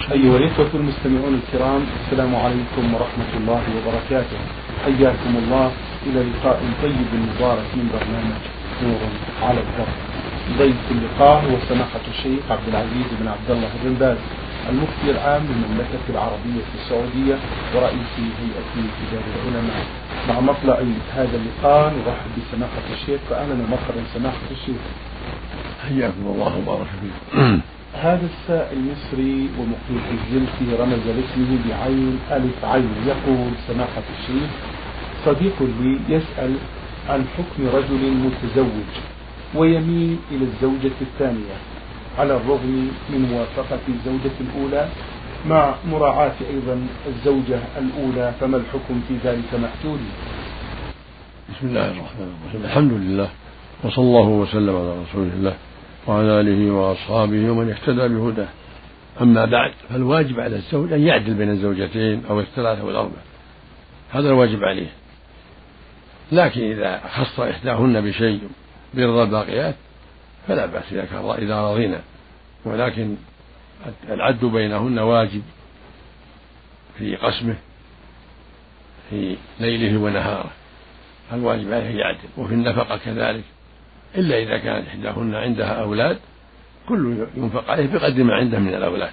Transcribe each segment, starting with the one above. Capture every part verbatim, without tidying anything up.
أيها الإخوة المستمعون الكرام، السلام عليكم ورحمة الله وبركاته. حياكم الله إلى لقاء طيب مبارك من برنامج نور على الدرب. ضيف اللقاء هو سماحة الشيخ عبد العزيز بن عبد الله بن باز، المفتي العام للمملكة العربية السعودية ورئيس هيئة كبار العلماء. مع مطلع هذا اللقاء نرحب بسماحة الشيخ، فأهلا ومرحبا سماحة الشيخ. حياكم الله وبارك فيكم. هذا السائل مصري ومقيم في الزلفي رمز لاسمه بعين ألف عين. يقول سماحة الشيخ: صديق لي يسأل عن حكم رجل متزوج ويميل إلى الزوجة الثانية على الرغم من موافقة الزوجة الأولى مع مراعاة أيضا الزوجة الأولى، فما الحكم في ذلك مأجور؟ بسم الله الرحمن الرحيم. الحمد لله وصلى الله وسلم على رسول الله وعلى آله وأصحابه ومن اهتدى بهداه. أما بعد، فالواجب على الزوج أن يعدل بين الزوجتين أو الثلاثة والأربع، هذا الواجب عليه. لكن إذا خص إحداهن بشيء برضا الباقيات فلا بأس إذا رضينا، ولكن العدل بينهن واجب في قسمه في ليله ونهاره، الواجب عليه يعدل، وفي النفقة كذلك، إلا إذا كانت إحداهن عندها أولاد كل ينفق عليه بقدر ما عنده من الأولاد،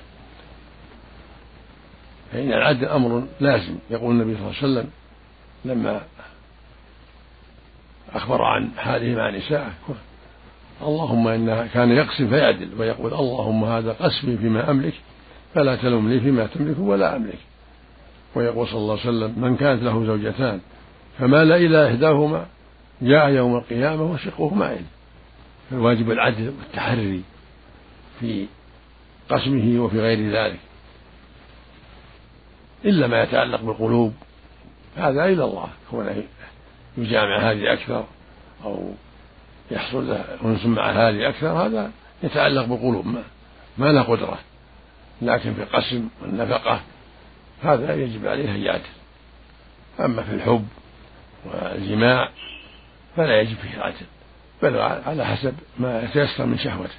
فإن العدل أمر لازم. يقول النبي صلى الله عليه وسلم لما أخبر عن حاله مع نسائه: اللهم إنها كان يقسم فيعدل، ويقول: اللهم هذا قسمي فيما أملك فلا تلومني فيما تملك ولا أملك. ويقول صلى الله عليه وسلم: من كانت له زوجتان فمال إلى إحداهما جاء يوم القيامة وشقه مائل. فالواجب العدل والتحري في قسمه وفي غير ذلك، إلا ما يتعلق بالقلوب هذا إلى الله، كونه يجامع هذه أكثر أو يحصل له أنس مع هذه أكثر، هذا يتعلق بالقلوب ما, ما له قدرة. لكن في القسم والنفقة هذا يجب عليه أن يعدل. أما في الحب والجماع فلا يجب فيه العدل، بل على حسب ما يتيسر من شهوته.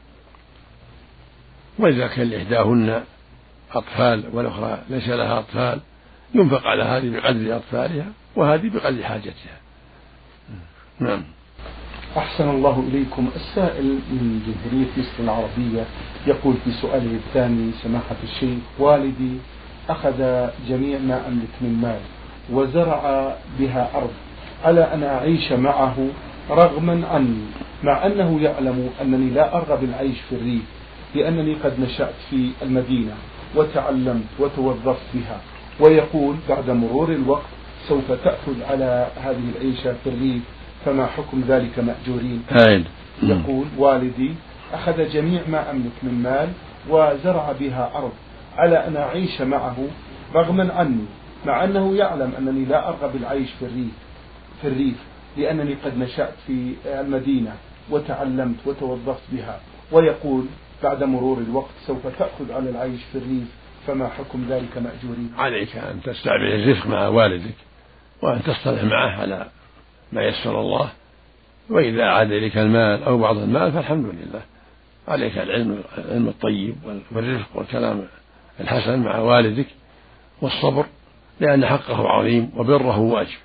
وإذا كان لإحداهن أطفال والأخرى ليس لها أطفال ينفق على هذه بقدر أطفالها وهذه بقدر حاجتها. نعم. أحسن الله إليكم. السائل من جمهورية مصر العربية يقول في سؤاله الثاني: سماحة الشيخ، والدي أخذ جميع ما أملك من مال وزرع بها أرض على أن أعيش معه رغما عني، مع أنه يعلم أنني لا أرغب العيش في الريف لأنني قد نشأت في المدينة وتعلمت وتوظفت بها، ويقول بعد مرور الوقت سوف تأخذ على هذه العيشة في الريف، فما حكم ذلك مأجورين؟ يقول: والدي أخذ جميع ما أملك من مال وزرع بها أرض على أن أعيش معه رغما عني، مع أنه يعلم أنني لا أرغب العيش في الريف في الريف لأنني قد نشأت في المدينة وتعلمت وتوظفت بها، ويقول بعد مرور الوقت سوف تأخذ على العيش في الريف، فما حكم ذلك مأجورين؟ عليك أن تستعمل الرفق مع والدك وأن تصطلح معه على ما يسر الله، وإذا عاد إليك المال أو بعض المال فالحمد لله. عليك العلم العلم الطيب والرفق والكلام الحسن مع والدك والصبر، لأن حقه عظيم وبره واجب.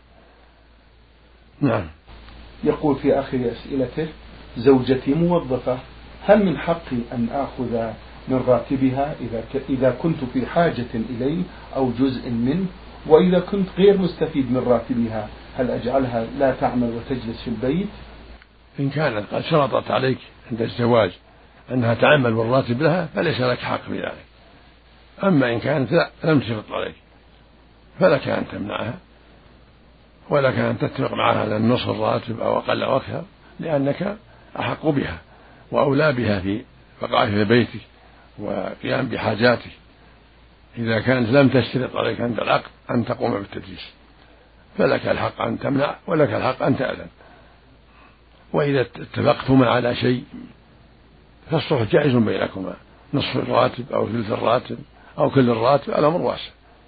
نعم. يقول في آخر أسئلته: زوجتي موظفة، هل من حقي أن آخذ من راتبها إذا إذا كنت في حاجة إليه أو جزء منه؟ وإذا كنت غير مستفيد من راتبها هل أجعلها لا تعمل وتجلس في البيت؟ إن كانت قد شرطت عليك عند الزواج أنها تعمل بالراتب لها فليس لك حق في ذلك. أما إن كانت لا لم تشرط عليك فلك أن تمنعها، ولك أن تتفق معها على نصف الراتب أو أقل أو أكثر، لأنك أحق بها وأولى بها في بقائها في بيتك وقيام بحاجاتك، إذا كانت لم تشترط عليك عند العقد أن تقوم بالتدريس، فلك الحق أن تمنع ولك الحق أن تأذن. وإذا اتفقتما على شيء فالصلح جائز بينكما، نصف الراتب أو ثلث الراتب أو كل الراتب، الأمر واسع.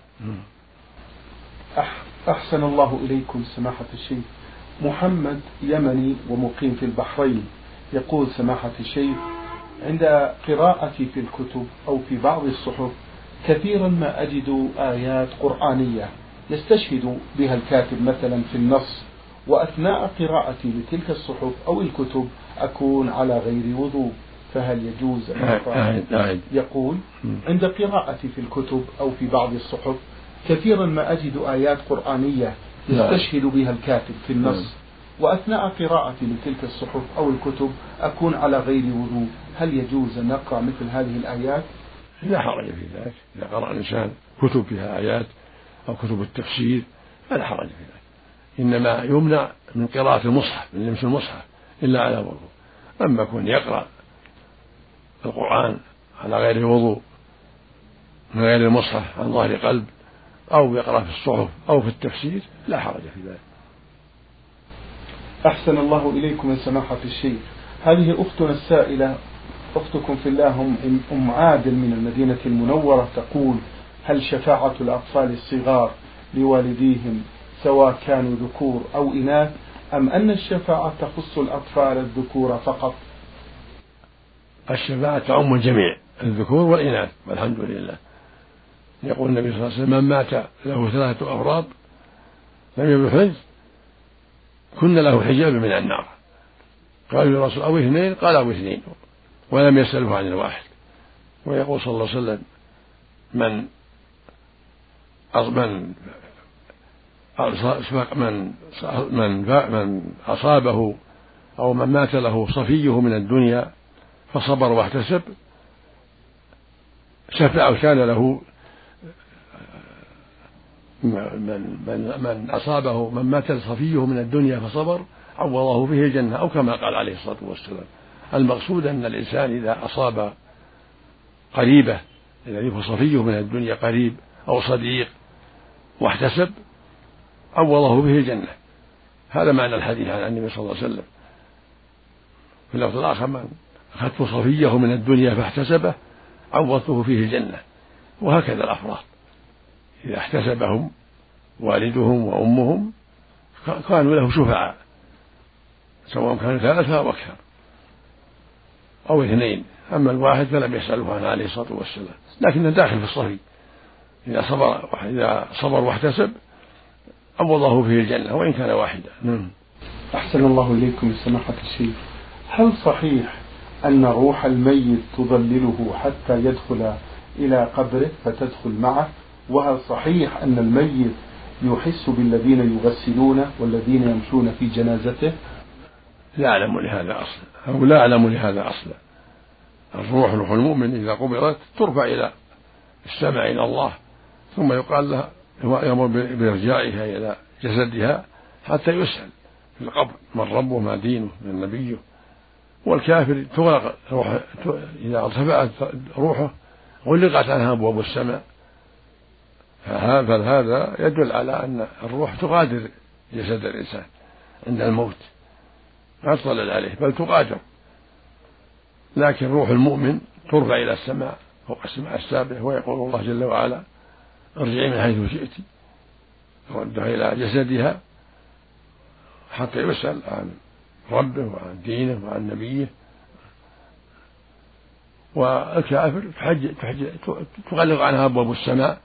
أحسن الله إليكم سماحة الشيخ. محمد يمني ومقيم في البحرين يقول: سماحة الشيخ، عند قراءتي في الكتب أو في بعض الصحف كثيرا ما أجد آيات قرآنية يستشهد بها الكاتب مثلا في النص، وأثناء قراءتي لتلك الصحف أو الكتب أكون على غير وضوء، فهل يجوز أن يقول عند قراءتي في الكتب أو في بعض الصحف كثيرا ما أجد آيات قرآنية يستشهد بها الكاتب في النص، وأثناء قراءتي لتلك الصحف أو الكتب أكون على غير وضوء، هل يجوز أن نقرأ مثل هذه الآيات؟ لا حرج في ذلك. إذا قرأ الإنسان كتب فيها آيات أو كتب التفسير فلا حرج في ذلك، إنما يمنع من قراءة المصحف، من لمس المصحف إلا على وضوء. أما يكون يقرأ القرآن على غير وضوء من غير المصحف عن ظهر قلب أو يقرأ في الصحف أو في التفسير لا حرج في ذلك. أحسن الله إليكم يا سماحة الشيخ. هذه أختنا السائلة أختكم في الله أم عادل من المدينة المنورة تقول: هل شفاعة الأطفال الصغار لوالديهم سواء كانوا ذكور أو إناث، أم أن الشفاعة تخص الأطفال الذكور فقط؟ الشفاعة تعم الجميع الذكور والإناث والحمد لله. يقول النبي صلى الله عليه وسلم: من مات له ثلاثة أفراد لم يبلغ كن له حجاب من النار. قالوا يا رسول أو اثنين؟ قال أو اثنين، ولم يسأله عن الواحد. ويقول صلى الله عليه وسلم: من من من من أصابه أو من مات له صفيه من الدنيا فصبر واحتسب شفع كان له من, من, من أصابه من مات صفيه من الدنيا فصبر عوضه فيه الجنة، أو كما قال عليه الصلاة والسلام. المقصود أن الإنسان إذا أصاب قريبة الذي هو صفيه من الدنيا قريب أو صديق واحتسب عوضه به الجنة. هذا معنى الحديث عن النبي صلى الله عليه وسلم. في اللفظ الآخر: من أخذت صفيه من الدنيا فاحتسبه عوضته فيه الجنة. وهكذا الأفراد إذا احتسبهم والدهم وأمهم كانوا له شفعاء، سواء كانوا ثلاثة أو أكثر أو اثنين. أما الواحد فلم يسأله عنه عليه الصلاة والسلام، لكنه داخل في الصفي. إذا صبر إذا صبر واحتسب عوضه فيه الجنة وإن كان واحدا. أحسن الله إليكم يا سماحة الشيخ. هل صحيح أن روح الميت تظلله حتى يدخل إلى قبره فتدخل معه؟ وهل صحيح أن الميت يحس بالذين يغسلونه والذين يمشون في جنازته؟ لا أعلم لهذا أصلا، أو لا أعلم لهذا أصلا. الروح روح المؤمن إذا قبضت ترفع إلى السماء إلى الله، ثم يقال لها يأمر بإرجاعها إلى جسدها حتى يسأل في القبر من ربه ما دينه من نبيه. والكافر تغلق روحه، إذا ارتفعت روحه غلقت عنها أبواب السماء. فهذا يدل على أن الروح تغادر جسد الإنسان عند الموت، لا تطلع عليه بل تغادر. لكن روح المؤمن ترفع إلى السماء فوق السماء السابع، ويقول الله جل وعلا: ارجعي من حيث شئت، ردها إلى جسدها حتى يسأل عن ربه وعن دينه وعن نبيه. والكافر تغلق عنها أبواب السماء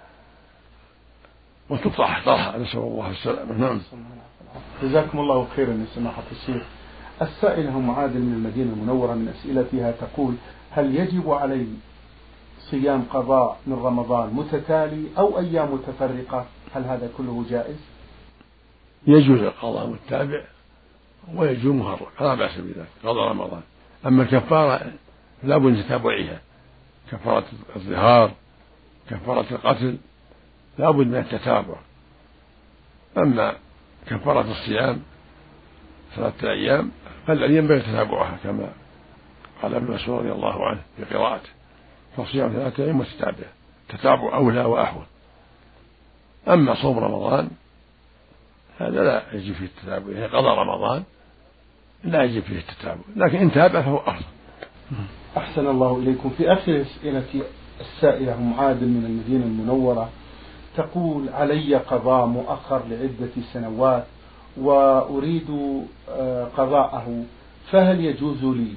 وتطرح طرحا، نسأل الله السلامة. نعم. جزاكم الله خيرا يا سماحة الشيخ. السائلة أم عادل من المدينة المنورة من أسئلتها تقول: هل يجب علي صيام قضاء من رمضان متتالي أو أيام متفرقة؟ هل هذا كله جائز؟ يجوز القضاء متابع ويجوز مفرق، لا بأس بذلك قضاء رمضان. أما الكفارة لا بد من تتابعها، كفارة الظهار كفارة القتل لا بد من التتابع. أما كفارة الصيام ثلاثة أيام فالذي ينبغي تتابعها كما قال ابن مسعود رضي الله عنه في قراءته: فصيام ثلاثة أيام متتابعة، تتابع أولى وأحوط. أما صوم رمضان هذا لا يجب فيه التتابع، يعني قضاء رمضان لا يجب فيه التتابع، لكن إن تابع فهو أفضل. أحسن الله إليكم. في آخر أسئلة السائلة أم عادل من المدينة المنورة تقول: علي قضاء مؤخر لعدة سنوات وأريد قضاءه، فهل يجوز لي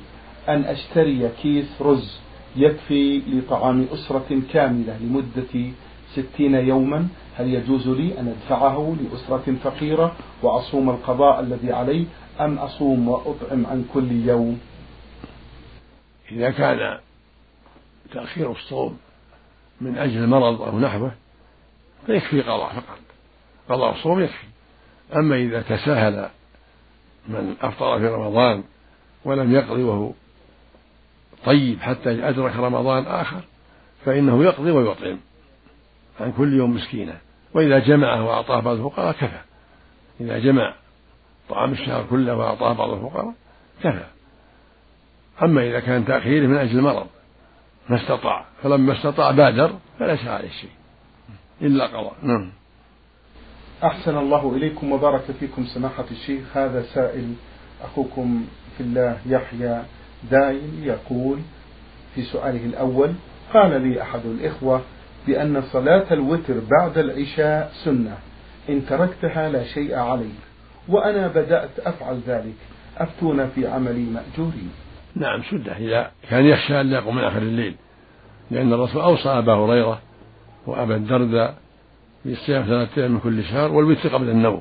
أن أشتري كيس رز يكفي لطعام أسرة كاملة لمدة ستين يوما، هل يجوز لي أن أدفعه لأسرة فقيرة وأصوم القضاء الذي علي، أم أصوم وأطعم عن كل يوم؟ إذا كان تأخير الصوم من أجل المرض أو نحوه فيكفي قضاء فقط، قضاء الصوم يكفي. أما إذا تساهل من أفطر في رمضان ولم يقضي وهو طيب حتى أدرك رمضان آخر فإنه يقضي ويطعم عن كل يوم مسكينة، وإذا جمعه وأعطاه بعض الفقراء كفى. إذا جمع طعام الشهر كله وأعطاه بعض الفقراء كفى. أما إذا كان تأخيره من أجل المرض ما استطاع، فلما استطاع بادر فليس عليه شيء إلا قضاء. نعم. أحسن الله إليكم وبارك فيكم سماحة الشيخ. هذا سائل أخوكم في الله يحيى دايم يقول في سؤاله الأول: قال لي أحد الإخوة بأن صلاة الوتر بعد العشاء سنة، إن تركتها لا شيء عليك، وأنا بدأت أفعل ذلك، أفتونا في عملي مأجورين. نعم سنة إذا كان يخشى أن لا يقوم من آخر الليل، لأن الرسول أوصى أبا هريرة وأبا الدرداء بالصيام ثلاثة أيام من كل شهر والوتر قبل النوم.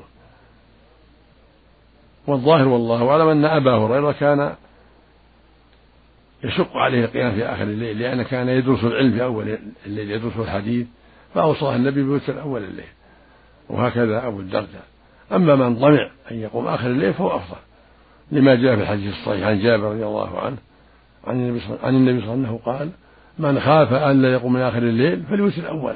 والظاهر والله أعلم أن أبا هريرة كان يشق عليه القيام في آخر الليل، لأن كان يدرس العلم في أول الليل، يدرس الحديث، فأوصاه النبي بوتر أول الليل، وهكذا أبو الدرداء. أما من طمع أن يقوم آخر الليل فهو أفضل، لما جاء في الحديث الصحيح عن جابر رضي الله عنه عن النبي صلى الله عليه وسلم قال: من خاف أن لا يقوم من آخر الليل فليوتر أوله،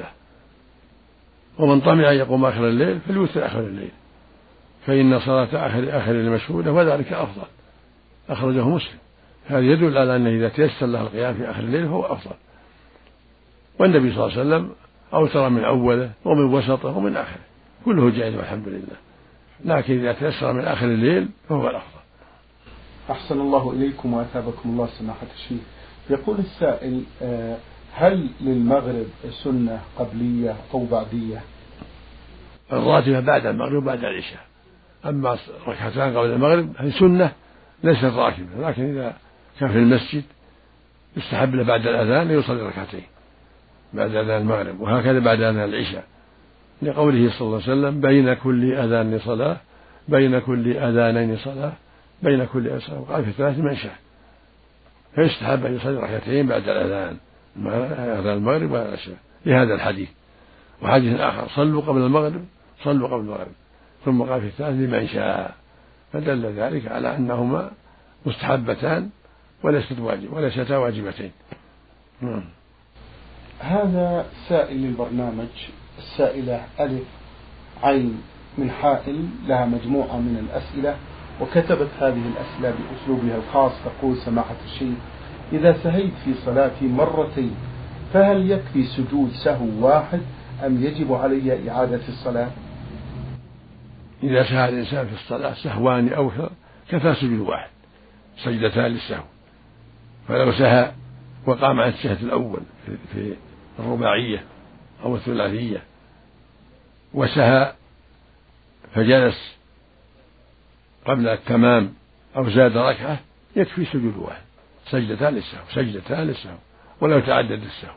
ومن طمع أن يقوم آخر الليل فليوتر آخر الليل، فإن صلاة آخر آخر المشهودة وذلك أفضل. أخرجه مسلم. هذا يدل على أنه إذا تيسر له القيام في آخر الليل فهو أفضل. والنبي صلى الله عليه وسلم أوتر من أوله ومن وسطه ومن آخره، كله جائز والحمد لله، لكن إذا تيسر من آخر الليل فهو الأفضل. أحسن الله إليكم وأثابكم الله سماحة الشيخ. يقول السائل: هل للمغرب سنة قبلية أو بعدية؟ الراتبة بعد المغرب وبعد العشاء، أما ركعتان قبل المغرب هي سنة ليست راتبة، لكن إذا كان في المسجد يستحب له بعد الأذان يصلي ركعتين بعد أذان المغرب، وهكذا بعد أذان العشاء، لقوله صلى الله عليه وسلم: بين كل أذان صلاة، بين كل أذانين صلاة، بين كل أذان صلاة، وقال في ثلاث من شاء، فيستحب أن يصلي ركعتين بعد الأذان أذان المغرب والعشاء لهذا الحديث. وحديث آخر: صلوا قبل المغرب، صلوا قبل المغرب، ثم قال في الثالث لمن شاء، فدل ذلك على أنهما مستحبتان وليست واجب وليستا واجبتين. نعم. هذا سائل البرنامج السائلة ألف عين من حائل، لها مجموعة من الأسئلة وكتبت هذه الأسئلة بأسلوبها الخاص. تقول: سماحة الشيخ، إذا سهيت في صلاتي مرتين فهل يكفي سجود سهو واحد أم يجب علي إعادة الصلاة؟ إذا سهى الإنسان في الصلاة سهوان أو أكثر كفى سجود واحد، سجدتان للسهو. فلو سهى وقام عن الشهد الأول في الرباعية أو الثلاثية وسهى فجلس قبل التمام أو زاد ركعة يكفي سجود واحد، سجدتان للسهو، سجدتان للسهو، ولو تعدد السهو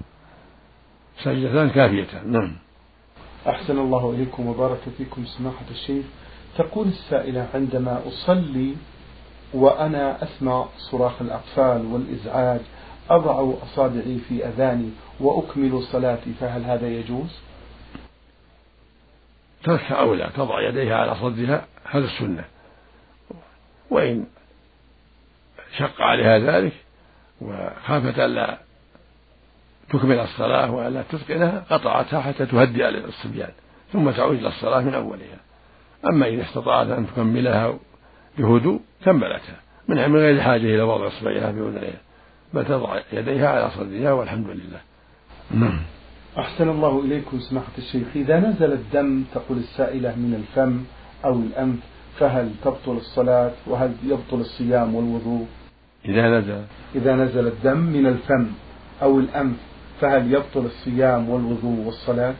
سجدتان كافيتان. نعم. أحسن الله إليكم وبارك فيكم سماحة الشيخ. تقول السائلة: عندما أصلي وأنا أسمع صراخ الأطفال والإزعاج أضع أصابعي في أذاني وأكمل صلاتي، فهل هذا يجوز؟ ترك أولى، تضع يديها على صدرها، هذا السنة، وإن شق عليها ذلك وخافت ألا تكمل الصلاة وألا تتقنها قطعتها حتى تهدئ الصبيان ثم تعود إلى الصلاة من أولها. أما إذا استطاعت أن تكملها بهدوء كملتها من غير حاجة إلى وضع إصبعها في أذنيها، بل تضع يديها على صدرها والحمد لله. نعم. أحسن الله إليكم سماحة الشيخ. إذا نزل الدم، تقول السائلة، من الفم أو الأنف فهل تبطل الصلاة، وهل يبطل الصيام والوضوء؟ إذا نزل إذا نزل الدم من الفم أو الأنف فهل يبطل الصيام والوضوء والصلاة؟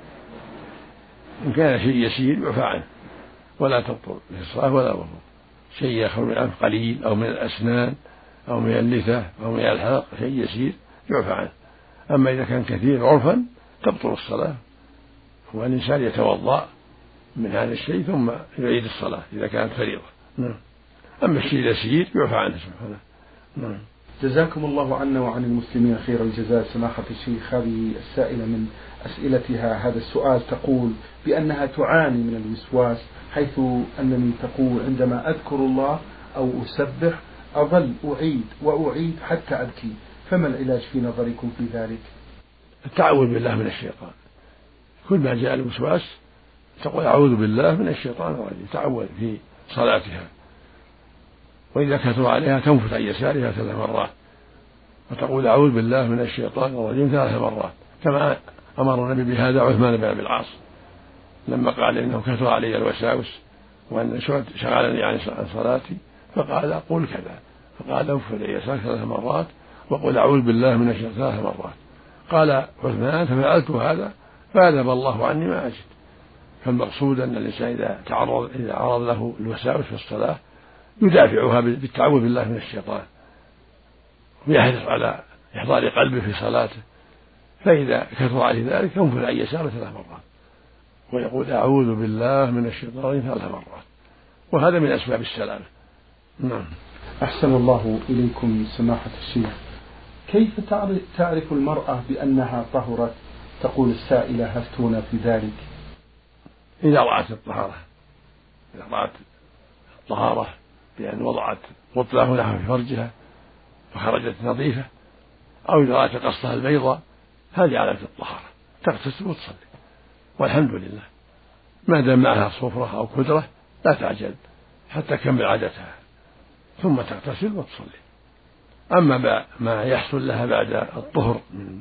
إن كان شيء يسير يعفى عنه ولا تبطل الصلاة ولا الوضوء، شيء يخرج من الأنف قليل أو من الأسنان أو من اللثة أو من الحلق شيء يسير يعفى عنه. أما إذا كان كثير عرفا تبطل الصلاة، والإنسان يتوضأ من هذا الشيء ثم يعيد الصلاة إذا كانت فريضة. نعم. أما الشيء اليسير يعفى عنه سبحانه. نعم. جزاكم الله عنا وعن المسلمين خير الجزاء. سماحة الشيخ، هذه السائلة من أسئلتها هذا السؤال تقول بأنها تعاني من الوسواس، حيث أنني تقول عندما أذكر الله أو أسبح أظل أعيد وأعيد حتى أبكي، فما العلاج في نظركم في ذلك؟ التعوذ بالله من الشيطان. كل ما جاء الوسواس تقول أعوذ بالله من الشيطان الرجيم، تعوذ في صلاتها، وإذا كثر عليها تنفث عن يسارها ثلاث مرات وتقول أعوذ بالله من الشيطان الرجيم ثلاث مرات، كما أمر النبي بهذا عثمان بن أبي العاص لما قال إنه كثر علي الوساوس وأن شغلني عن صلاتي، فقال قل كذا، فقال انفث عن يسارك ثلاث مرات وقل أعوذ بالله من الشيطان ثلاث مرات. قال عثمان ففعلت هذا فأذهب الله عني ما أجد. فالمقصود أن الإنسان إذا تعرض إذا عرض له الوساوس في الصلاة يدافعها بالتعوذ بالله من الشيطان، ويحرص على إحضار قلبه في صلاته، فإذا كثر عليه ذلك ينفث عن يساره ثلاث مرات ويقول أعوذ بالله من الشيطان ثلاث مرات، وهذا من أسباب السلامة. نعم. أحسن الله إليكم سماحة الشيخ. كيف تعرف المرأة بأنها طهرت؟ تقول السائلة هفتونا في ذلك. إذا رأت الطهارة، إذا رأت الطهارة بأن وضعت قطلة لها في فرجها فخرجت نظيفة، أو إذا رأت قصها البيضاء، هذه علامة الطهارة، تغتسل وتصلي والحمد لله. ما دام معها صفرة أو كدرة لا تعجل حتى تكمل عادتها ثم تغتسل وتصلي. أما ما يحصل لها بعد الطهر من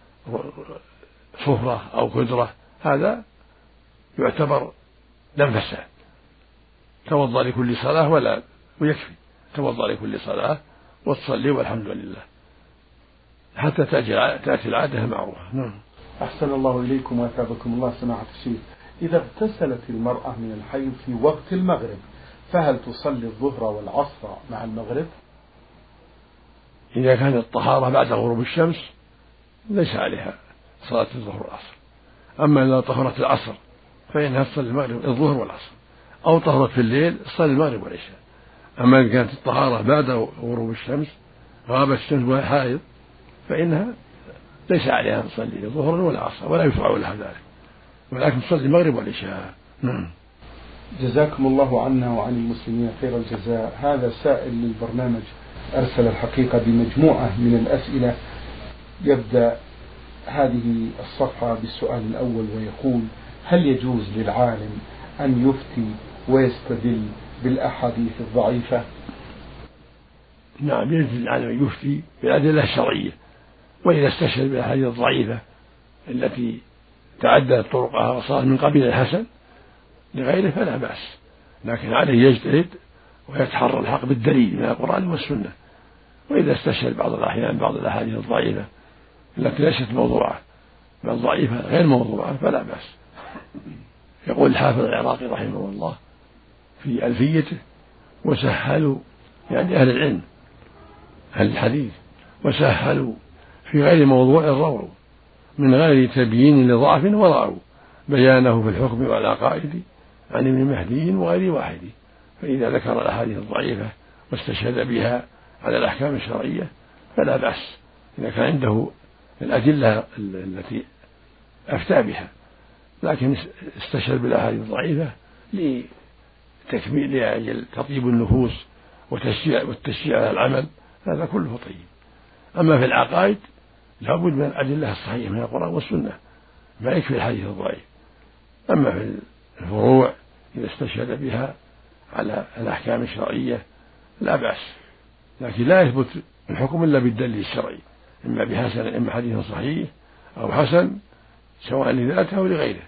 صفرة أو كدرة هذا يعتبر دم فساد، توضأ لكل صلاة ولا ويكفي، توضأ لكل صلاة وتصلي والحمد لله حتى تأتي العادة المعروفة. نعم. أحسن الله إليكم وأثابكم الله سماحة الشيخ. إذا اغتسلت المرأة من الحيض في وقت المغرب فهل تصلي الظهر والعصر مع المغرب؟ إذا كانت الطهارة بعد غروب الشمس ليس عليها صلاة الظهر والعصر. أما إذا طهرت العصر فإنها تصلي المغرب الظهر والعصر، أو طهرت في الليل تصلي المغرب والعشاء. أما إذا كانت الطهارة بعد غروب الشمس غابت الشمس وهي حائض فإنها ليس عليها أن تصلي الظهر ولا عصر ولا يشرع لها ذلك، ولكن تصلي المغرب والعشاء. نعم. جزاكم الله عنا وعن المسلمين خير الجزاء. هذا سائل للبرنامج أرسل الحقيقة بمجموعة من الأسئلة. يبدأ هذه الصفحة بالسؤال الأول ويقول: هل يجوز للعالم أن يفتي ويستدل بالأحاديث الضعيفة؟ نعم، يجوز للعالم أن يفتي بالأدلة الشرعية، وإذا استشهد بالأحاديث الضعيفة التي تعددت طرقها وصارت من قبيل الحسن لغيره فلا بأس، لكن عليه يجتهد ويتحرى الحق بالدليل من القرآن والسنة. وإذا استشهد بعض الأحيان بعض الأحاديث الضعيفة التي ليست موضوعة بل ضعيفة غير موضوعة فلا بأس. يقول الحافظ العراقي رحمه الله في ألفيته: وسهلوا، يعني أهل العلم أهل الحديث، وسهلوا في غير موضوع رووا من غير تبيين لضعف ورعوا بيانه في الحكم والعقائد عن ابن مهدي وغير واحد. فإذا ذكر الأحاديث الضعيفة واستشهد بها على الأحكام الشرعية فلا بأس إذا كان عنده الأدلة التي أفتى بها، لكن استشهد بالأحاديث الضعيفة لتكميل لأجل تطيب النفوس وتشجيع والتشجيع على العمل هذا كله طيب. أما في العقائد لابد من الأدلة الصحيحة من القرآن والسنة، ما يكفي الحديث الضعيف. أما في الفروع إذا استشهد بها على الأحكام الشرعية لا بأس، لكن لا يثبت الحكم إلا بالدليل الشرعي، إما بحسن إما حديث صحيح أو حسن سواء لذاته أو لغيره.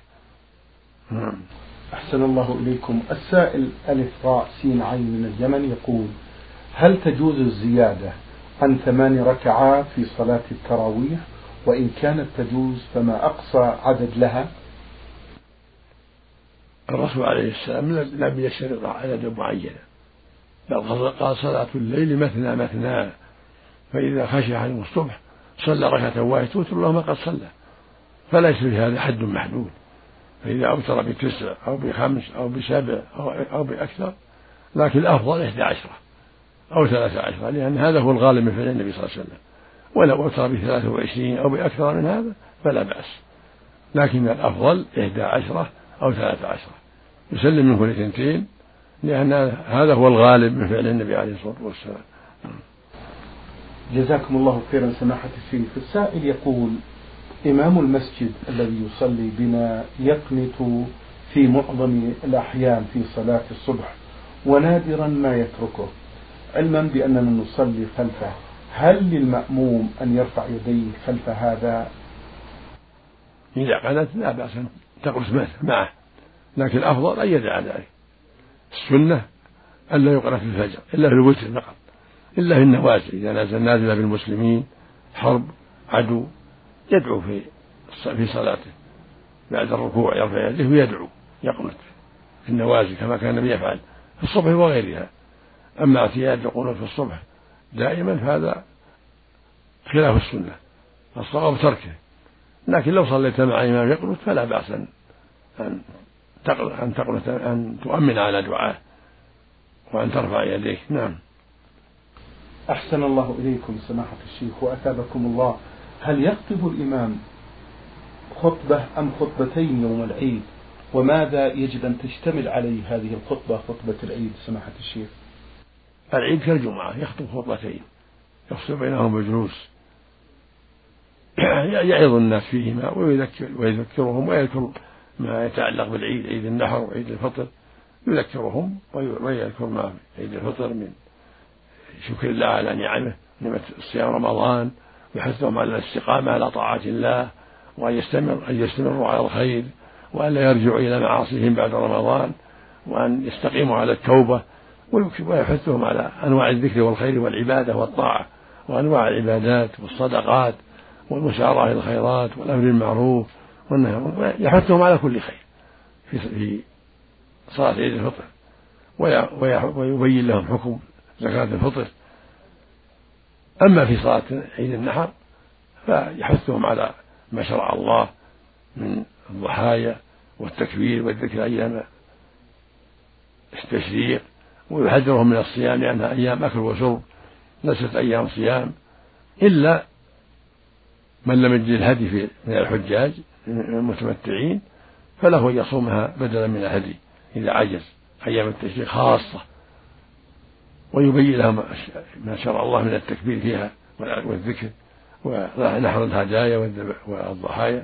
أحسن الله إليكم. السائل ألف راء سين عين من اليمن يقول: هل تجوز الزيادة عن ثمان ركعات في صلاة التراويح؟ وإن كانت تجوز فما أقصى عدد لها؟ الرسول عليه السلام لم يشترط عددا معينا، بل قال صلاة الليل مثنى مثنى، فإذا خشي أحدهم الصبح صلى ركعة واحدة توتر له ما قد صلى، فليس في هذا حد محدود. فإذا أوتر بتسع أو بخمس أو بسبع أو بأكثر، لكن الأفضل إحدى عشرة أو ثلاثة عشرة، لأن هذا هو الغالب من فعل النبي صلى الله عليه وسلم. ولو أوتر بثلاثة وعشرين أو بأكثر من هذا فلا بأس، لكن الأفضل إحدى عشرة أو ثلاثة عشرة، يسلم من كل اثنتين، لأن هذا هو الغالب من فعل النبي عليه الصلاة والسلام. جزاكم الله خيرا سماحة الشيخ. السائل يقول: إمام المسجد الذي يصلي بنا يقنت في معظم الأحيان في صلاة الصبح ونادرا ما يتركه، علما بأننا نصلي خلفه، هل للمأموم أن يرفع يديه خلف هذا؟ إذا قنت لا بأس أن تقنت معه، لكن الأفضل أن يدع ذلك. السنة ألا يقنت في الفجر إلا في الوتر فقط، إلا في النوازل، إذا نازل نازل بالمسلمين حرب عدو يدعو في في صلاته بعد الركوع، يرفع يديه ويدعو يقنت في النوازل كما كان النبي يفعل في الصبح وغيرها. أما اعتياد القنوت في الصبح دائما فهذا خلاف السنة، الصواب تركه. لكن لو صليت مع إمام يقنت فلا بأس أن أن تقنت أن تؤمن على دعاه وأن ترفع يديك. نعم. أحسن الله إليكم سماحة الشيخ وأثابكم الله. هل يخطب الإمام خطبة أم خطبتين يوم العيد؟ وماذا يجب أن تشتمل عليه هذه الخطبة خطبة العيد سماحة الشيخ؟ العيد كالجمعة يخطب خطبتين يفصل بينهم بجلوس يعظ الناس فيهما ويذكر ويذكرهم ويذكر ما يتعلق بالعيد، عيد النحر وعيد الفطر، يذكرهم ويذكر ما في عيد الفطر من شكر الله على نعمه، نعمة صيام رمضان، ويحثهم على الاستقامة على طاعة الله، وأن يستمر أن يستمروا على الخير، وأن لا يرجعوا إلى معاصيهم بعد رمضان، وأن يستقيموا على التوبة، ويحثهم على أنواع الذكر والخير والعبادة والطاعة وأنواع العبادات والصدقات والمسارعة إلى الخيرات والأمر بالمعروف والنهي، يحثهم على كل خير في صلاة عيد الفطر، ويبين لهم حكم زكاة الفطر. أما في صلاة عيد النحر فيحثهم على ما شرع الله من الضحايا والتكبير والذكر أيام التشريق، ويحذرهم من الصيام لأنها أيام أكل وشرب ليست أيام صيام، إلا من لم يجد الهدي في من الحجاج المتمتعين فله أن يصومها بدلا من الهدي إذا عجز أيام التشريق خاصة، ويبين لهم ما شرع الله من التكبير فيها والذكر ونحر الهدايا والضحايا،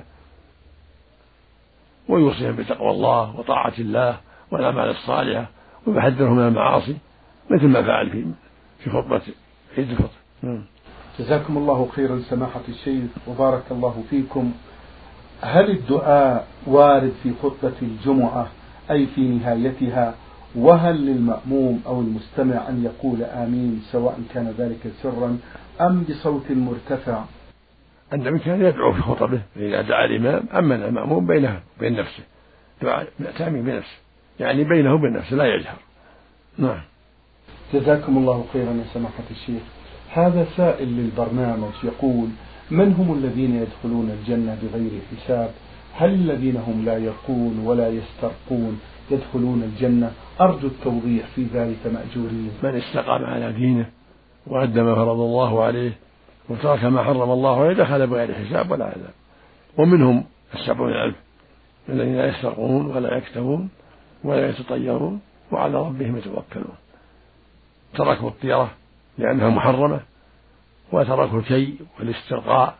ويوصيهم بتقوى الله وطاعة الله والأعمال الصالحة، ويحذرهم من المعاصي مثل ما فعل في في خطبة عيد الفطر. جزاكم الله خيرا سماحة الشيخ وبارك الله فيكم. هل الدعاء وارد في خطبة الجمعة أي في نهايتها؟ وهل للمأموم أو المستمع أن يقول آمين سواء كان ذلك سرا أم بصوت مرتفع؟ النبي كان يدعو في خطبه إذا دعا الإمام أمن المأموم بينه وبين نفسه، دعاء تأمين بنفسه يعني بينه وبين نفسه لا يجهر. نعم. جزاكم الله خيرا يا سماحة الشيخ. هذا سائل للبرنامج يقول: من هم الذين يدخلون الجنة بغير حساب؟ هل الذين هم لا يرقون ولا يسترقون يدخلون الجنة؟ أرجو التوضيح في ذلك مأجورين. من استقام على دينه وأدى ما فرض الله عليه وترك ما حرم الله عليه دخل بغير حساب ولا عذاب. ومنهم السبعون ألف الذين لا يسترقون ولا يكتوون ولا يتطيرون وعلى ربهم يتوكلون، تركوا الطيرة لأنها محرمة، وتركوا الكي والاسترقاء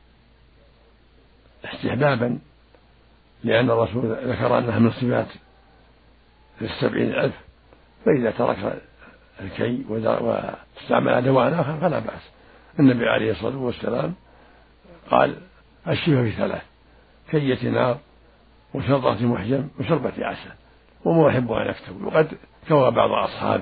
استحبابا لأن الرسول ذكر أنها من صفات السبعين ألف، فإذا ترك الكي واستعمل دواء آخر فلا بأس. النبي عليه الصلاة والسلام قال: الشفاء في ثلاث: كية نار وشرطة محجم وشربة عسل وما أحب أن أكتب. وقد كوى بعض أصحابه،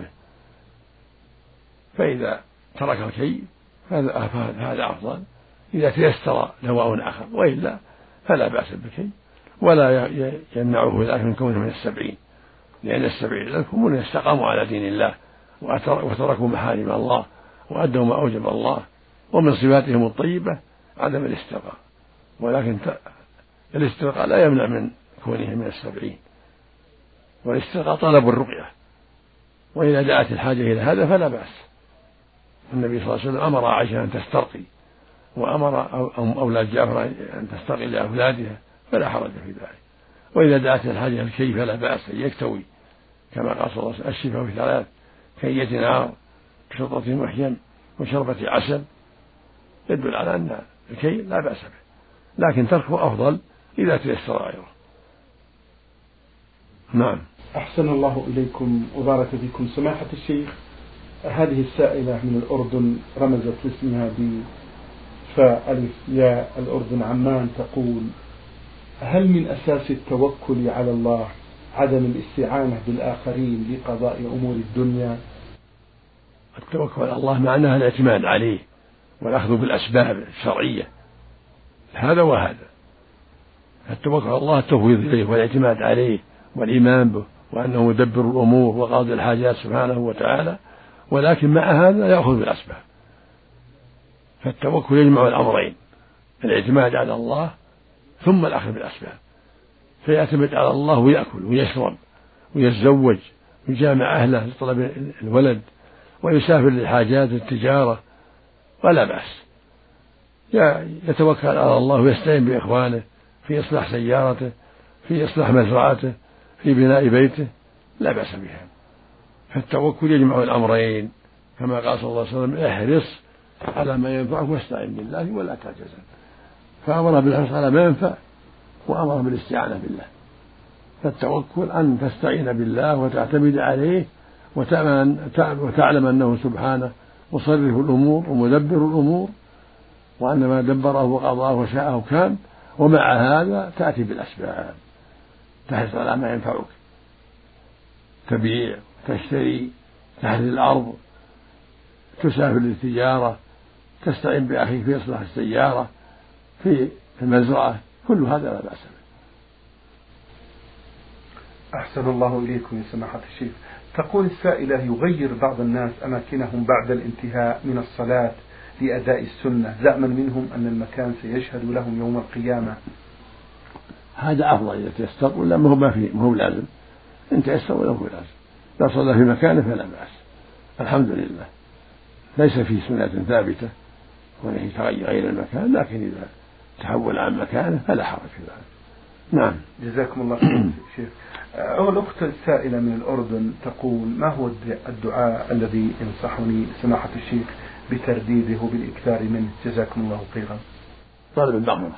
فإذا ترك الكي فهذا أفضل إذا تيسر دواء آخر، وإلا فلا بأس بالكي، ولا يمنعه ذلك من كونه من السبعين، لأن السبعين هم من استقاموا على دين الله وتركوا محارم الله وأدوا ما أوجب الله. ومن صفاتهم الطيبة عدم الاسترقاء، ولكن الاسترقاء لا يمنع من كونه من السبعين، والاسترقاء طلب الرقية، وإذا دعت الحاجة إلى هذا فلا بأس. النبي صلى الله عليه وسلم أمر عائشة أن تسترقي، وأمر أولاد جعفر أن تسترقي لأولادها، فلا حرج في ذلك. وإذا دعت الحاجة الكي فلا بأس أن يكتوي، كما قال صلى الله عليه وسلم: الشفاء في ثلاث: كية نار، بشطة محجم، وشربة عسل. يدل على أن الكي لا بأس به، لكن تركه أفضل إذا تيسر غيره. نعم. أحسن الله إليكم وبارك فيكم سماحة الشيخ. هذه السائلة من الأردن رمزت لاسمها بفاء ألف ياء الأردن عمان، تقول: هل من أساس التوكل على الله عدم الاستعانة بالآخرين لقضاء أمور الدنيا؟ التوكل على الله معناها الاعتماد عليه والأخذ بالأسباب الشرعية، هذا وهذا. التوكل على الله التفويض إليه والاعتماد عليه والإيمان به وأنه يدبر الأمور وقاضي الحاجات سبحانه وتعالى، ولكن مع هذا يأخذ بالأسباب. فالتوكل يجمع الأمرين: الاعتماد على الله ثم الأخذ بالأسباب. فيعتمد على الله ويأكل ويشرب ويتزوج ويجامع أهله لطلب الولد ويسافر للحاجات التجارة، ولا بأس. يتوكل على الله ويستعين بإخوانه في إصلاح سيارته، في إصلاح مزرعته، في بناء بيته، لا بأس بها. فالتوكل يجمع الأمرين، كما قال صلى الله عليه وسلم: احرص على ما ينفعك واستعن بالله ولا تعجزن. فأمر بالحرص على ما ينفع وأمر بالاستعانة بالله. فالتوكل أن تستعين بالله وتعتمد عليه وتعلم أنه سبحانه مصرف الأمور ومدبر الأمور، وأن ما دبره وقضاه وشاءه كان، ومع هذا تأتي بالأسباب، تحرص على ما ينفعك، تبيع، تشتري، تحرث الأرض، تسافر للتجارة، تستعين بأخيك في إصلاح السيارة، في المزرعة، كل هذا لا بأس به. أحسن الله إليكم يا سماحة الشيخ. تقول السائلة: يغير بعض الناس أماكنهم بعد الانتهاء من الصلاة لأداء السنة، زعما منهم أن المكان سيشهد لهم يوم القيامة. هذا أفضل إذا تيسر، ولا ما هو ما في ما هو لازم. إن تيسر ولا هو لازم، لا صلى في مكانه فلا بأس، الحمد لله. ليس في سنة ثابتة ولا يتغير غير المكان، لكن إذا تحول عن مكانه فلا حرج في ذلك. نعم. جزاكم الله خير شيخ. الأخت السائلة من الأردن تقول: ما هو الدعاء الذي ينصحني سماحة الشيخ بترديده وبالإكثار منه؟ جزاكم الله خيرا. طالب المغفرة،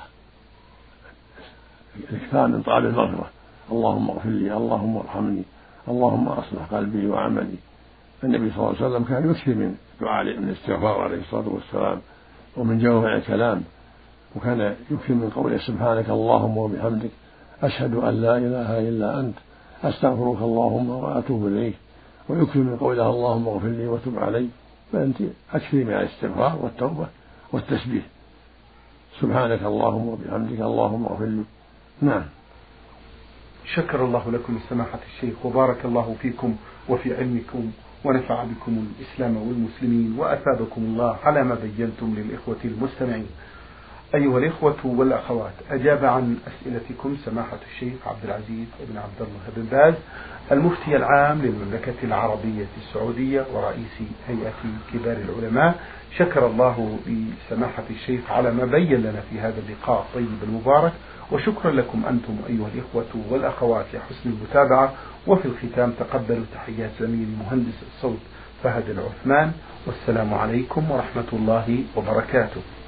الإكثار من طالب المغفرة: اللهم اغفر لي، اللهم ارحمني، اللهم أصلح قلبي وعملي. النبي صلى الله عليه وسلم كان يكثر من دعاء من الاستغفار عليه الصلاة والسلام ومن جوامع الكلام، وكان يكثر من قوله: سبحانك اللهم وبحمدك، أشهد أن لا إله إلا أنت، أستغفرك اللهم وأتوب إليك. ويكثر من قوله: اللهم اغفر لي وتب علي. فأنت أكثر من الاستغفار والتوبة والتسبيح: سبحانك اللهم وبحمدك، اللهم اغفر لي. نعم. شكر الله لكم سماحة الشيخ، وبارك الله فيكم وفي علمكم، ونفع بكم الإسلام والمسلمين، وأثابكم الله على ما بينتم للإخوة المستمعين. أيها الإخوة والأخوات، أجاب عن أسئلتكم سماحة الشيخ عبد العزيز بن عبد الله بن باز، المفتي العام للمملكة العربية السعودية ورئيس هيئة كبار العلماء. شكر الله لسماحة الشيخ على ما بين لنا في هذا اللقاء الطيب المبارك، وشكرا لكم أنتم أيها الإخوة والأخوات لحسن المتابعة. وفي الختام تقبلوا تحيات زميلي مهندس الصوت فهد العثمان، والسلام عليكم ورحمة الله وبركاته.